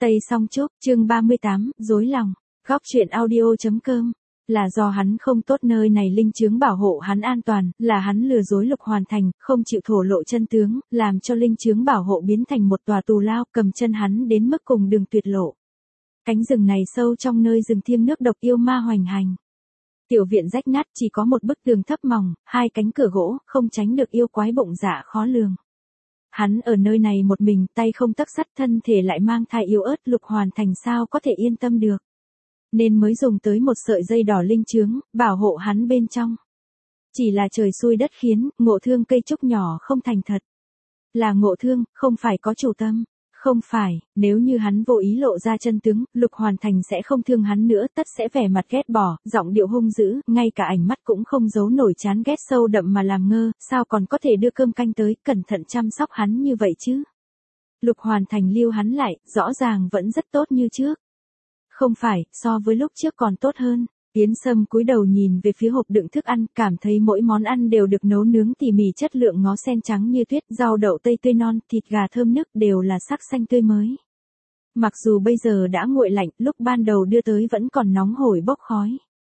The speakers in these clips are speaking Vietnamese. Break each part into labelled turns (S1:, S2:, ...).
S1: Tây Song Trúc, chương 38, dối lòng. Góc truyện audio.com. Là do hắn không tốt, nơi này linh chứng bảo hộ hắn an toàn, là hắn lừa dối Lục Hoàn Thành, không chịu thổ lộ chân tướng, làm cho linh chứng bảo hộ biến thành một tòa tù lao, cầm chân hắn đến mức cùng đường tuyệt lộ. Cánh rừng này sâu trong nơi rừng thiêng nước độc yêu ma hoành hành. Tiểu viện rách nát, chỉ có một bức tường thấp mỏng, hai cánh cửa gỗ, không tránh được yêu quái bụng dạ khó lường. Hắn ở nơi này một mình, tay không tấc sắt, thân thể lại mang thai yếu ớt, Lục Hoàn Thành sao có thể yên tâm được. Nên mới dùng tới một sợi dây đỏ linh chướng, bảo hộ hắn bên trong. Chỉ là trời xui đất khiến, ngộ thương cây trúc nhỏ không thành thật. Là ngộ thương, không phải có chủ tâm. Không phải, nếu như hắn vô ý lộ ra chân tướng, Lục Hoàn Thành sẽ không thương hắn nữa, tất sẽ vẻ mặt ghét bỏ, giọng điệu hung dữ, ngay cả ánh mắt cũng không giấu nổi chán ghét sâu đậm mà làm ngơ, sao còn có thể đưa cơm canh tới, cẩn thận chăm sóc hắn như vậy chứ. Lục Hoàn Thành lưu hắn lại, rõ ràng vẫn rất tốt như trước. Không phải, so với lúc trước còn tốt hơn. Yến Sâm cúi đầu nhìn về phía hộp đựng thức ăn, cảm thấy mỗi món ăn đều được nấu nướng tỉ mỉ, chất lượng ngó sen trắng như tuyết, rau đậu tây tươi non, thịt gà thơm nức đều là sắc xanh tươi mới. Mặc dù bây giờ đã nguội lạnh, lúc ban đầu đưa tới vẫn còn nóng hổi bốc khói.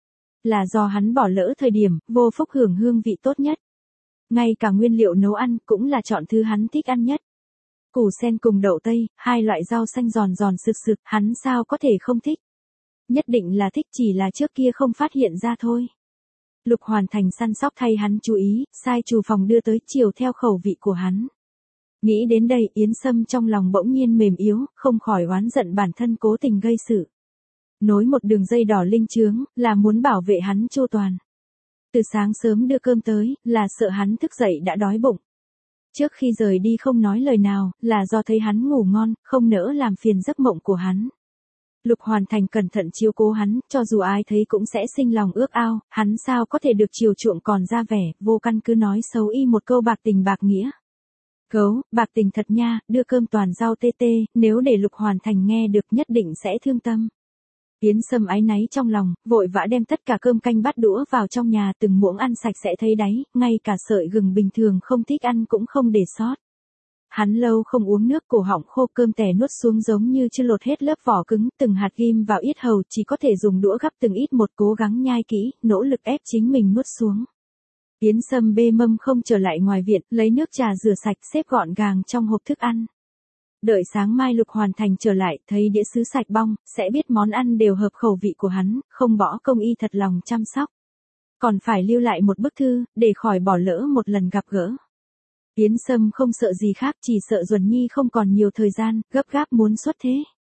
S1: Là do hắn bỏ lỡ thời điểm, vô phúc hưởng hương vị tốt nhất. Ngay cả nguyên liệu nấu ăn cũng là chọn thứ hắn thích ăn nhất. Củ sen cùng đậu tây, hai loại rau xanh giòn giòn sực sực, hắn sao có thể không thích. Nhất định là thích, chỉ là trước kia không phát hiện ra thôi. Lục Hoàn Thành săn sóc thay hắn chú ý, sai trù phòng đưa tới chiều theo khẩu vị của hắn. Nghĩ đến đây, Yến Sâm trong lòng bỗng nhiên mềm yếu, không khỏi oán giận bản thân cố tình gây sự. Nối một đường dây đỏ linh chướng, là muốn bảo vệ hắn chu toàn. Từ sáng sớm đưa cơm tới, là sợ hắn thức dậy đã đói bụng. Trước khi rời đi không nói lời nào, là do thấy hắn ngủ ngon, không nỡ làm phiền giấc mộng của hắn. Lục Hoàn Thành cẩn thận chiếu cố hắn, cho dù ai thấy cũng sẽ sinh lòng ước ao, hắn sao có thể được chiều chuộng còn ra vẻ, vô căn cứ nói xấu y một câu bạc tình bạc nghĩa. Gấu, bạc tình thật nha, đưa cơm toàn rau tê tê, nếu để Lục Hoàn Thành nghe được nhất định sẽ thương tâm. Yến Sâm áy náy trong lòng, vội vã đem tất cả cơm canh bát đũa vào trong nhà, từng muỗng ăn sạch sẽ thấy đáy, ngay cả sợi gừng bình thường không thích ăn cũng không để sót. Hắn lâu không uống nước, cổ họng khô, cơm tẻ nuốt xuống giống như chưa lột hết lớp vỏ cứng, từng hạt ghim vào yết hầu, chỉ có thể dùng đũa gắp từng ít một, cố gắng nhai kỹ, nỗ lực ép chính mình nuốt xuống. Yến Sâm bê mâm không trở lại ngoài viện, lấy nước trà rửa sạch, xếp gọn gàng trong hộp thức ăn. Đợi sáng mai Lục Hoàn Thành trở lại, thấy đĩa sứ sạch bong, sẽ biết món ăn đều hợp khẩu vị của hắn, không bỏ công y thật lòng chăm sóc. Còn phải lưu lại một bức thư, để khỏi bỏ lỡ một lần gặp gỡ. Yến Sâm không sợ gì khác, chỉ sợ Duẩn Nhi không còn nhiều thời gian, gấp gáp muốn xuất thế.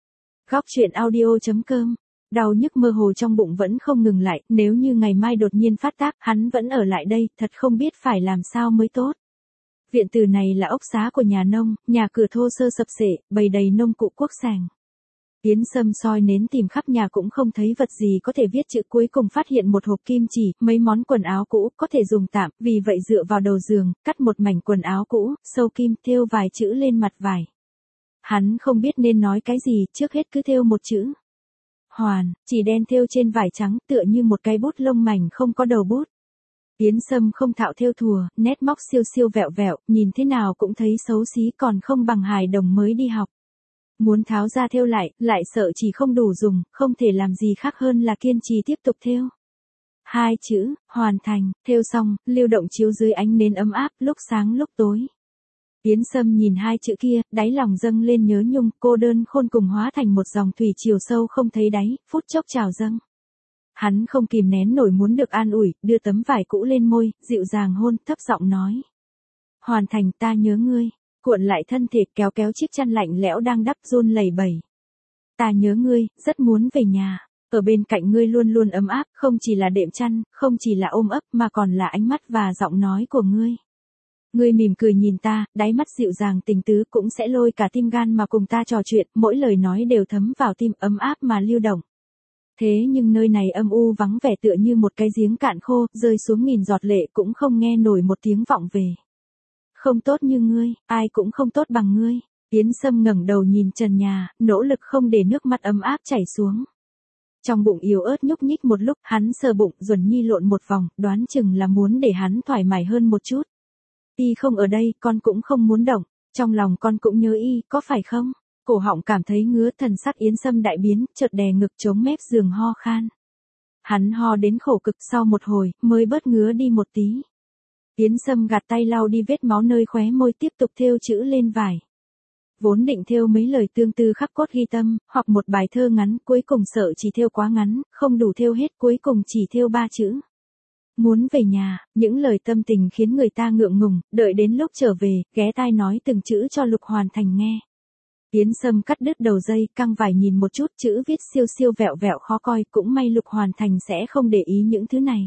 S1: Góc truyện audio.com. Đau nhức mơ hồ trong bụng vẫn không ngừng lại, nếu như ngày mai đột nhiên phát tác, hắn vẫn ở lại đây, thật không biết phải làm sao mới tốt. Viện từ này là ốc xá của nhà nông, nhà cửa thô sơ sập xệ, bày đầy nông cụ quốc sàng. Yến Sâm soi nến tìm khắp nhà cũng không thấy vật gì có thể viết chữ, cuối cùng phát hiện một hộp kim chỉ, mấy món quần áo cũ, có thể dùng tạm, vì vậy dựa vào đầu giường, cắt một mảnh quần áo cũ, sâu kim, thêu vài chữ lên mặt vải. Hắn không biết nên nói cái gì, trước hết cứ thêu một chữ. Hoàn, chỉ đen thêu trên vải trắng, tựa như một cái bút lông mảnh không có đầu bút. Yến Sâm không thạo thêu thùa, nét móc siêu siêu vẹo vẹo, nhìn thế nào cũng thấy xấu xí, còn không bằng hài đồng mới đi học. Muốn tháo ra thêu lại sợ chỉ không đủ dùng, không thể làm gì khác hơn là kiên trì tiếp tục thêu. Hai chữ, hoàn thành, thêu xong, lưu động chiếu dưới ánh nến ấm áp, lúc sáng lúc tối. Yến Sâm nhìn hai chữ kia, đáy lòng dâng lên nhớ nhung, cô đơn khôn cùng hóa thành một dòng thủy chiều sâu không thấy đáy, phút chốc trào dâng. Hắn không kìm nén nổi muốn được an ủi, đưa tấm vải cũ lên môi, dịu dàng hôn, thấp giọng nói. Hoàn Thành, ta nhớ ngươi. Cuộn lại thân thể, kéo kéo chiếc chăn lạnh lẽo đang đắp, run lẩy bẩy. Ta nhớ ngươi, rất muốn về nhà. Ở bên cạnh ngươi luôn luôn ấm áp, không chỉ là đệm chăn, không chỉ là ôm ấp, mà còn là ánh mắt và giọng nói của ngươi. Ngươi mỉm cười nhìn ta, đáy mắt dịu dàng tình tứ, cũng sẽ lôi cả tim gan mà cùng ta trò chuyện, mỗi lời nói đều thấm vào tim, ấm áp mà lưu động. Thế nhưng nơi này âm u vắng vẻ, tựa như một cái giếng cạn khô, rơi xuống nghìn giọt lệ cũng không nghe nổi một tiếng vọng về. Không tốt như ngươi, ai cũng không tốt bằng ngươi. Yến Sâm ngẩng đầu nhìn trần nhà, nỗ lực không để nước mắt ấm áp chảy xuống. Trong bụng yếu ớt nhúc nhích một lúc, hắn sờ bụng, Duẩn Nhi lộn một vòng, đoán chừng là muốn để hắn thoải mái hơn một chút. Y không ở đây, con cũng không muốn động, trong lòng con cũng nhớ y, có phải không? cổ họng cảm thấy ngứa, thần sắc Yến Sâm đại biến, chợt đè ngực chống mép giường ho khan. Hắn ho đến khổ cực, sau một hồi, mới bớt ngứa đi một tí. Yến Sâm gạt tay lau đi vết máu nơi khóe môi, tiếp tục thêu chữ lên vải. Vốn định thêu mấy lời tương tư khắc cốt ghi tâm, hoặc một bài thơ ngắn, cuối cùng sợ chỉ thêu quá ngắn, không đủ thêu hết, cuối cùng chỉ thêu 3 chữ. Muốn về nhà. Những lời tâm tình khiến người ta ngượng ngùng, đợi đến lúc trở về, ghé tai nói từng chữ cho Lục Hoàn Thành nghe. Yến Sâm cắt đứt đầu dây, căng vải nhìn một chút, chữ viết siêu siêu vẹo vẹo khó coi, cũng may Lục Hoàn Thành sẽ không để ý những thứ này.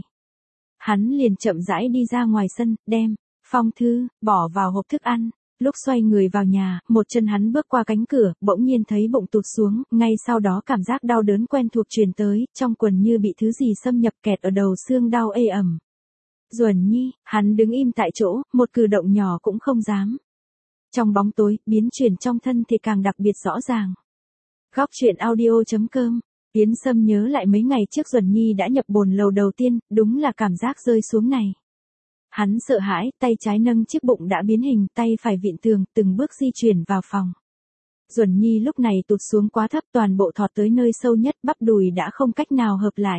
S1: Hắn liền chậm rãi đi ra ngoài sân, đem phong thư bỏ vào hộp thức ăn. Lúc xoay người vào nhà, một chân hắn bước qua cánh cửa, bỗng nhiên thấy bụng tụt xuống, ngay sau đó cảm giác đau đớn quen thuộc truyền tới, trong quần như bị thứ gì xâm nhập, kẹt ở đầu xương, đau ê ẩm. Duẩn Nhi, hắn đứng im tại chỗ, một cử động nhỏ cũng không dám. Trong bóng tối, biến chuyển trong thân thì càng đặc biệt rõ ràng. Góc truyện audio.com. Yến Sâm nhớ lại mấy ngày trước Duẩn Nhi đã nhập bồn lầu đầu tiên, đúng là cảm giác rơi xuống này. Hắn sợ hãi, tay trái nâng chiếc bụng đã biến hình, tay phải vịn tường, từng bước di chuyển vào phòng. Duẩn Nhi lúc này tụt xuống quá thấp, toàn bộ thọt tới nơi sâu nhất, bắp đùi đã không cách nào hợp lại.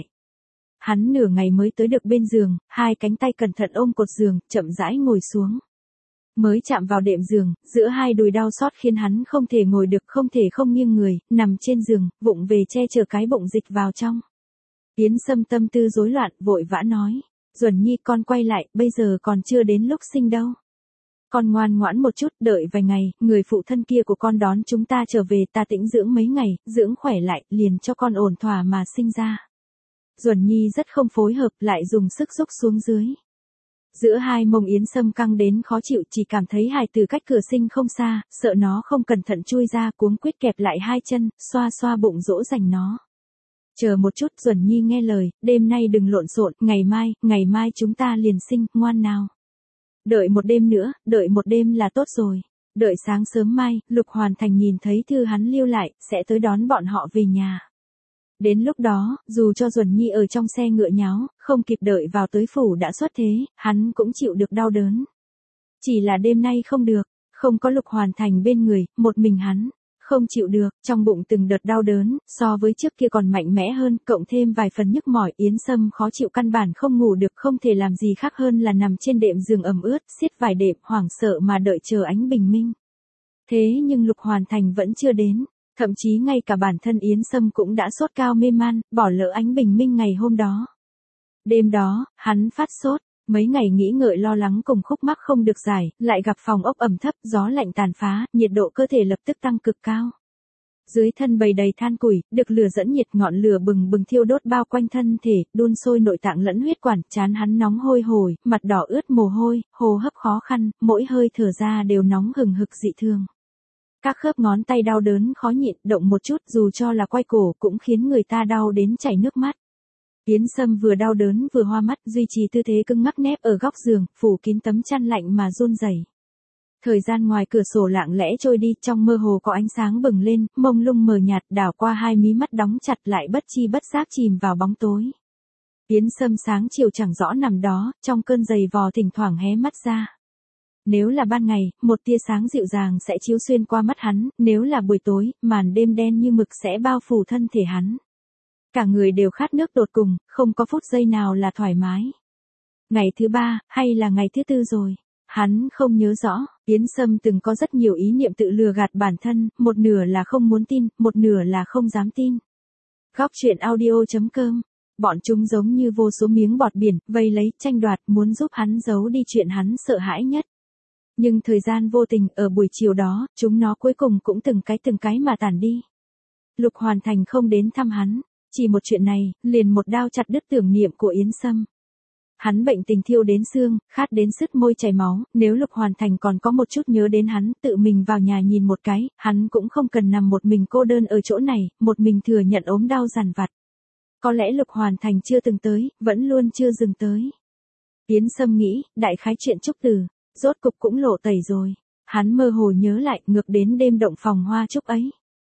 S1: Hắn nửa ngày mới tới được bên giường, hai cánh tay cẩn thận ôm cột giường, chậm rãi ngồi xuống. Mới chạm vào đệm giường, giữa hai đùi đau xót khiến hắn không thể ngồi được, không thể không nghiêng người, nằm trên giường, vụng về che chở cái bụng dịch vào trong. Yến Sâm tâm tư rối loạn, vội vã nói. Duẩn Nhi, con quay lại, bây giờ còn chưa đến lúc sinh đâu. Con ngoan ngoãn một chút, đợi vài ngày, người phụ thân kia của con đón chúng ta trở về, ta tĩnh dưỡng mấy ngày, dưỡng khỏe lại, liền cho con ổn thỏa mà sinh ra. Duẩn Nhi rất không phối hợp, lại dùng sức xúc xuống dưới. Giữa hai mông Yến Sâm căng đến khó chịu, chỉ cảm thấy hài từ cách cửa sinh không xa, sợ nó không cẩn thận chui ra, cuống quýt kẹp lại hai chân, xoa xoa bụng dỗ dành nó. Chờ một chút, Duẩn Nhi nghe lời, đêm nay đừng lộn xộn, ngày mai chúng ta liền sinh, ngoan nào. Đợi một đêm nữa, đợi một đêm là tốt rồi. Đợi sáng sớm mai, Lục Hoàn Thành nhìn thấy thư hắn lưu lại, sẽ tới đón bọn họ về nhà. Đến lúc đó, dù cho Duẩn Nhi ở trong xe ngựa nháo, không kịp đợi vào tới phủ đã xuất thế, hắn cũng chịu được đau đớn. Chỉ là đêm nay không được, không có Lục Hoàn Thành bên người, một mình hắn. Không chịu được, trong bụng từng đợt đau đớn, so với trước kia còn mạnh mẽ hơn, cộng thêm vài phần nhức mỏi, Yến Sâm khó chịu căn bản không ngủ được, không thể làm gì khác hơn là nằm trên đệm giường ẩm ướt, siết vải đệm, hoảng sợ mà đợi chờ ánh bình minh. Thế nhưng Lục Hoàn Thành vẫn chưa đến, thậm chí ngay cả bản thân Yến Sâm cũng đã sốt cao mê man, bỏ lỡ ánh bình minh ngày hôm đó. Đêm đó, hắn phát sốt. Mấy ngày nghĩ ngợi lo lắng cùng khúc mắc không được giải, lại gặp phòng ốc ẩm thấp, gió lạnh tàn phá, nhiệt độ cơ thể lập tức tăng cực cao. Dưới thân bầy đầy than củi, được lửa dẫn nhiệt, ngọn lửa bừng bừng thiêu đốt bao quanh thân thể, đun sôi nội tạng lẫn huyết quản, trán hắn nóng hôi hổi, mặt đỏ ướt mồ hôi, hô hấp khó khăn, mỗi hơi thở ra đều nóng hừng hực dị thường. Các khớp ngón tay đau đớn khó nhịn, động một chút dù cho là quay cổ cũng khiến người ta đau đến chảy nước mắt. Yến Sâm vừa đau đớn vừa hoa mắt, duy trì tư thế cứng ngắc nép ở góc giường, phủ kín tấm chăn lạnh mà run rẩy. Thời gian ngoài cửa sổ lặng lẽ trôi đi, trong mơ hồ có ánh sáng bừng lên, mông lung mờ nhạt, đảo qua hai mí mắt đóng chặt, lại bất chi bất giác chìm vào bóng tối. Yến Sâm sáng chiều chẳng rõ nằm đó, trong cơn giày vò thỉnh thoảng hé mắt ra. Nếu là ban ngày, một tia sáng dịu dàng sẽ chiếu xuyên qua mắt hắn, nếu là buổi tối, màn đêm đen như mực sẽ bao phủ thân thể hắn. Cả người đều khát nước tột cùng, không có phút giây nào là thoải mái. Ngày thứ 3, hay là ngày thứ 4 rồi? Hắn không nhớ rõ, Yến Sâm từng có rất nhiều ý niệm tự lừa gạt bản thân, một nửa là không muốn tin, một nửa là không dám tin. Góc truyện audio.com. Bọn chúng giống như vô số miếng bọt biển, vây lấy, tranh đoạt, muốn giúp hắn giấu đi chuyện hắn sợ hãi nhất. Nhưng thời gian vô tình, ở buổi chiều đó, chúng nó cuối cùng cũng từng cái mà tản đi. Lục Hoàn Thành không đến thăm hắn. Chỉ một chuyện này, liền một đao chặt đứt tưởng niệm của Yến Sâm. Hắn bệnh tình thiêu đến xương, khát đến sứt môi chảy máu, nếu Lục Hoàn Thành còn có một chút nhớ đến hắn, tự mình vào nhà nhìn một cái, hắn cũng không cần nằm một mình cô đơn ở chỗ này, một mình thừa nhận ốm đau dằn vặt. Có lẽ Lục Hoàn Thành chưa từng tới, vẫn luôn chưa dừng tới. Yến Sâm nghĩ, đại khái chuyện trúc từ, rốt cục cũng lộ tẩy rồi. Hắn mơ hồ nhớ lại, ngược đến đêm động phòng hoa trúc ấy.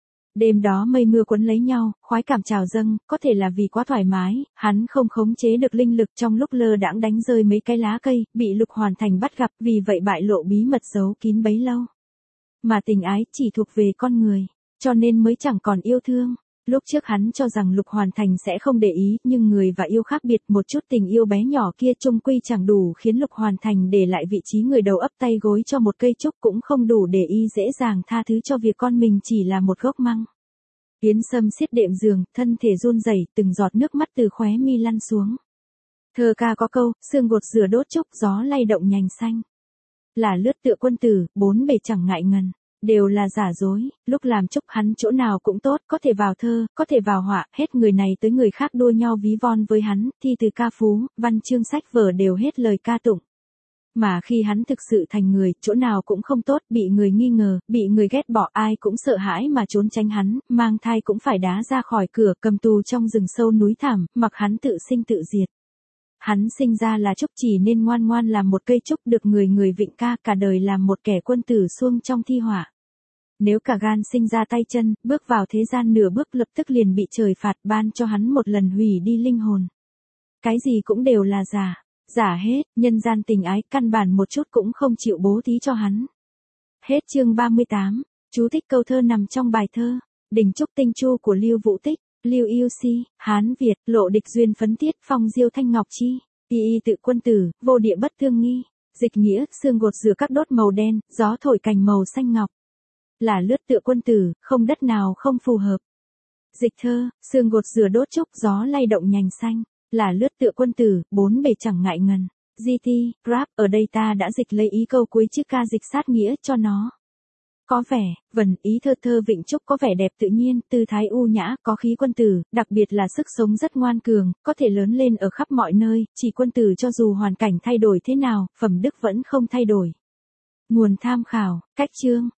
S1: Đêm đó mây mưa quấn lấy nhau, khoái cảm trào dâng, có thể là vì quá thoải mái, hắn không khống chế được linh lực, trong lúc lơ đãng đánh rơi mấy cái lá cây, bị Lục Hoàn Thành bắt gặp, vì vậy bại lộ bí mật giấu kín bấy lâu. Mà tình ái chỉ thuộc về con người, cho nên mới chẳng còn yêu thương. Lúc trước hắn cho rằng Lục Hoàn Thành sẽ không để ý, nhưng người và yêu khác biệt, một chút tình yêu bé nhỏ kia chung quy chẳng đủ khiến Lục Hoàn Thành để lại vị trí người đầu ấp tay gối cho một cây trúc, cũng không đủ để y dễ dàng tha thứ cho việc con mình chỉ là một gốc măng. Yến Sâm siết đệm giường, thân thể run rẩy, từng giọt nước mắt từ khóe mi lăn xuống. Thơ ca có câu, xương gột rửa đốt trúc, gió lay động nhành xanh. Là lướt tựa quân tử, bốn bề chẳng ngại ngần. Đều là giả dối, lúc làm trúc hắn chỗ nào cũng tốt, có thể vào thơ, có thể vào họa, hết người này tới người khác đua nhau ví von với hắn, thi từ ca phú, văn chương sách vở đều hết lời ca tụng. Mà khi hắn thực sự thành người, chỗ nào cũng không tốt, bị người nghi ngờ, bị người ghét bỏ, ai cũng sợ hãi mà trốn tránh hắn, mang thai cũng phải đá ra khỏi cửa, cầm tù trong rừng sâu núi thẳm, mặc hắn tự sinh tự diệt. Hắn sinh ra là trúc chỉ nên ngoan ngoan làm một cây trúc, được người người vịnh ca, cả đời làm một kẻ quân tử xuông trong thi họa. Nếu cả gan sinh ra tay chân, bước vào thế gian nửa bước lập tức liền bị trời phạt, ban cho hắn một lần hủy đi linh hồn. Cái gì cũng đều là giả, giả hết, nhân gian tình ái căn bản một chút cũng không chịu bố thí cho hắn. Hết chương 38, chú thích câu thơ nằm trong bài thơ Đình Trúc Tinh Chu của Lưu Vũ Tích. Lưu Yêu Si, Hán Việt, lộ địch duyên phấn tiết, phong diêu thanh ngọc chi, y tự quân tử, vô địa bất thương nghi. Dịch nghĩa, xương gột rửa các đốt màu đen, gió thổi cành màu xanh ngọc. Là lướt tựa quân tử, không đất nào không phù hợp. Dịch thơ, xương gột rửa đốt trúc, gió lay động nhành xanh. Là lướt tựa quân tử, bốn bề chẳng ngại ngần. GT, Grab, ở đây ta đã dịch lấy ý câu cuối chữ ca dịch sát nghĩa cho nó. Có vẻ, vần ý thơ thơ vịnh trúc có vẻ đẹp tự nhiên, tư thái u nhã, có khí quân tử, đặc biệt là sức sống rất ngoan cường, có thể lớn lên ở khắp mọi nơi, chỉ quân tử cho dù hoàn cảnh thay đổi thế nào, phẩm đức vẫn không thay đổi. Nguồn tham khảo, cách chương.